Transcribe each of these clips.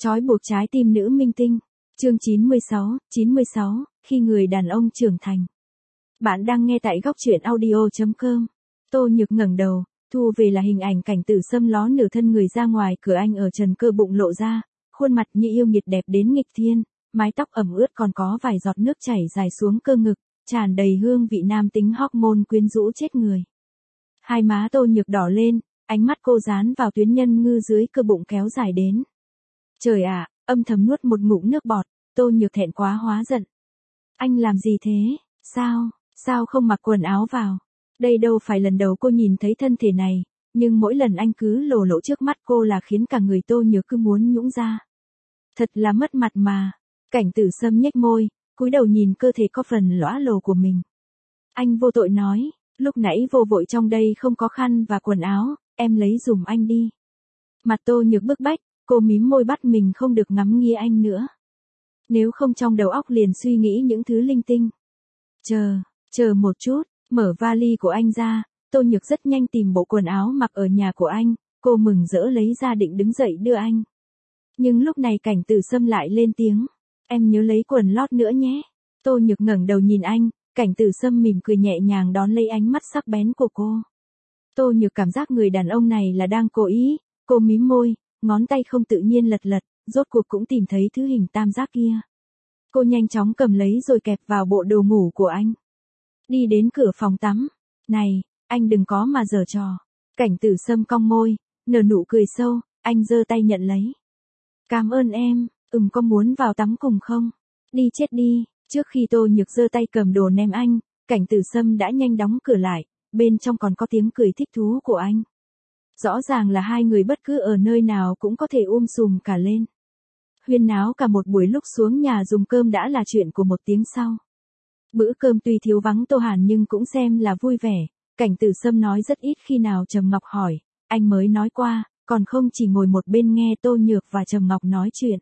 Trói buộc trái tim nữ minh tinh. Chương 96, khi người đàn ông trưởng thành. Bạn đang nghe tại góc truyện audio.com. Tô Nhược ngẩng đầu, thu về là hình ảnh Cảnh Tử Sâm ló nửa thân người ra ngoài cửa anh ở trần cơ bụng lộ ra, khuôn mặt như yêu nghiệt đẹp đến nghịch thiên, mái tóc ẩm ướt còn có vài giọt nước chảy dài xuống cơ ngực, tràn đầy hương vị nam tính hormone quyến rũ chết người. Hai má Tô Nhược đỏ lên, ánh mắt cô dán vào tuyến nhân ngư dưới cơ bụng kéo dài đến. Trời ạ, âm thầm nuốt một ngụm nước bọt, Tô Nhược thẹn quá hóa giận. Anh làm gì thế? Sao không mặc quần áo vào? Đây đâu phải lần đầu cô nhìn thấy thân thể này, nhưng mỗi lần anh cứ lộ lộ trước mắt cô là khiến cả người Tô Nhược cứ muốn nhũn ra. Thật là mất mặt mà. Cảnh Tử Sâm nhếch môi, cúi đầu nhìn cơ thể có phần lõa lồ của mình. Anh vô tội nói, lúc nãy vô vội trong đây không có khăn và quần áo, em lấy giùm anh đi. Mặt Tô Nhược bức bách, cô mím môi bắt mình không được ngắm nghía anh nữa. Nếu không trong đầu óc liền suy nghĩ những thứ linh tinh. Chờ một chút, mở vali của anh ra, Tô Nhược rất nhanh tìm bộ quần áo mặc ở nhà của anh, cô mừng rỡ lấy ra định đứng dậy đưa anh. Nhưng lúc này Cảnh Tử Sâm lại lên tiếng, em nhớ lấy quần lót nữa nhé. Tô Nhược ngẩng đầu nhìn anh, Cảnh Tử Sâm mỉm cười nhẹ nhàng đón lấy ánh mắt sắc bén của cô. Tô Nhược cảm giác người đàn ông này là đang cố ý, cô mím môi, ngón tay không tự nhiên lật, rốt cuộc cũng tìm thấy thứ hình tam giác kia. Cô nhanh chóng cầm lấy rồi kẹp vào bộ đồ ngủ của anh. Đi đến cửa phòng tắm. Này, anh đừng có mà giở trò. Cảnh Tử Sâm cong môi, nở nụ cười sâu, anh giơ tay nhận lấy. Cảm ơn em, có muốn vào tắm cùng không? Đi chết đi. Trước khi Tô Nhược giơ tay cầm đồ ném anh, Cảnh Tử Sâm đã nhanh đóng cửa lại, bên trong còn có tiếng cười thích thú của anh. Rõ ràng là hai người bất cứ ở nơi nào cũng có thể sùm cả lên. Huyên náo cả một buổi, lúc xuống nhà dùng cơm đã là chuyện của một tiếng sau. Bữa cơm tuy thiếu vắng Tô Hàn nhưng cũng xem là vui vẻ, Cảnh Tử Sâm nói rất ít khi nào Trầm Ngọc hỏi, anh mới nói qua, còn không chỉ ngồi một bên nghe Tô Nhược và Trầm Ngọc nói chuyện.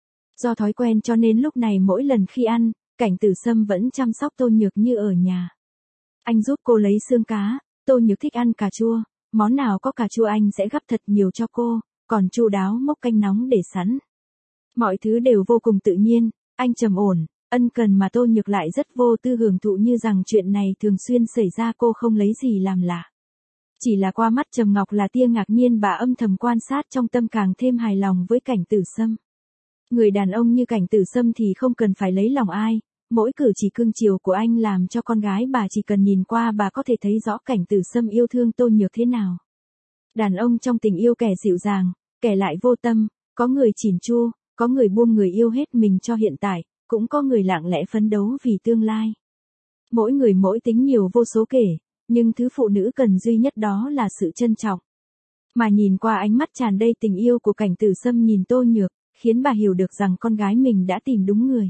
Do thói quen cho nên lúc này mỗi lần khi ăn, Cảnh Tử Sâm vẫn chăm sóc Tô Nhược như ở nhà. Anh giúp cô lấy xương cá, Tô Nhược thích ăn cà chua, món nào có cà chua anh sẽ gắp thật nhiều cho cô, còn chu đáo mốc canh nóng để sẵn. Mọi thứ đều vô cùng tự nhiên, anh trầm ổn, ân cần mà Tô Nhược lại rất vô tư hưởng thụ như rằng chuyện này thường xuyên xảy ra, cô không lấy gì làm lạ. Chỉ là qua mắt Trầm Ngọc là tia ngạc nhiên, bà âm thầm quan sát trong tâm càng thêm hài lòng với Cảnh Tử Sâm. Người đàn ông như Cảnh Tử Sâm thì không cần phải lấy lòng ai, mỗi cử chỉ cưng chiều của anh làm cho con gái bà chỉ cần nhìn qua bà có thể thấy rõ Cảnh Tử Sâm yêu thương Tô Nhược thế nào. Đàn ông trong tình yêu kẻ dịu dàng, kẻ lại vô tâm, có người chỉn chu, có người buông người yêu hết mình cho hiện tại, cũng có người lặng lẽ phấn đấu vì tương lai. Mỗi người mỗi tính nhiều vô số kể, nhưng thứ phụ nữ cần duy nhất đó là sự trân trọng. Mà nhìn qua ánh mắt tràn đầy tình yêu của Cảnh Tử Sâm nhìn Tô Nhược, khiến bà hiểu được rằng con gái mình đã tìm đúng người.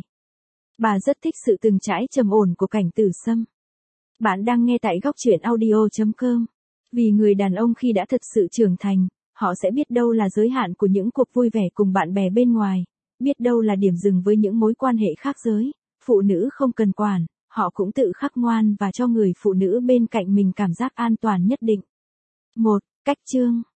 Bà rất thích sự từng trải trầm ổn của Cảnh Tử Sâm. Bạn đang nghe tại góc truyện audio.com. Vì người đàn ông khi đã thật sự trưởng thành, họ sẽ biết đâu là giới hạn của những cuộc vui vẻ cùng bạn bè bên ngoài, biết đâu là điểm dừng với những mối quan hệ khác giới. Phụ nữ không cần quản, họ cũng tự khắc ngoan và cho người phụ nữ bên cạnh mình cảm giác an toàn nhất định. 1. Cách chương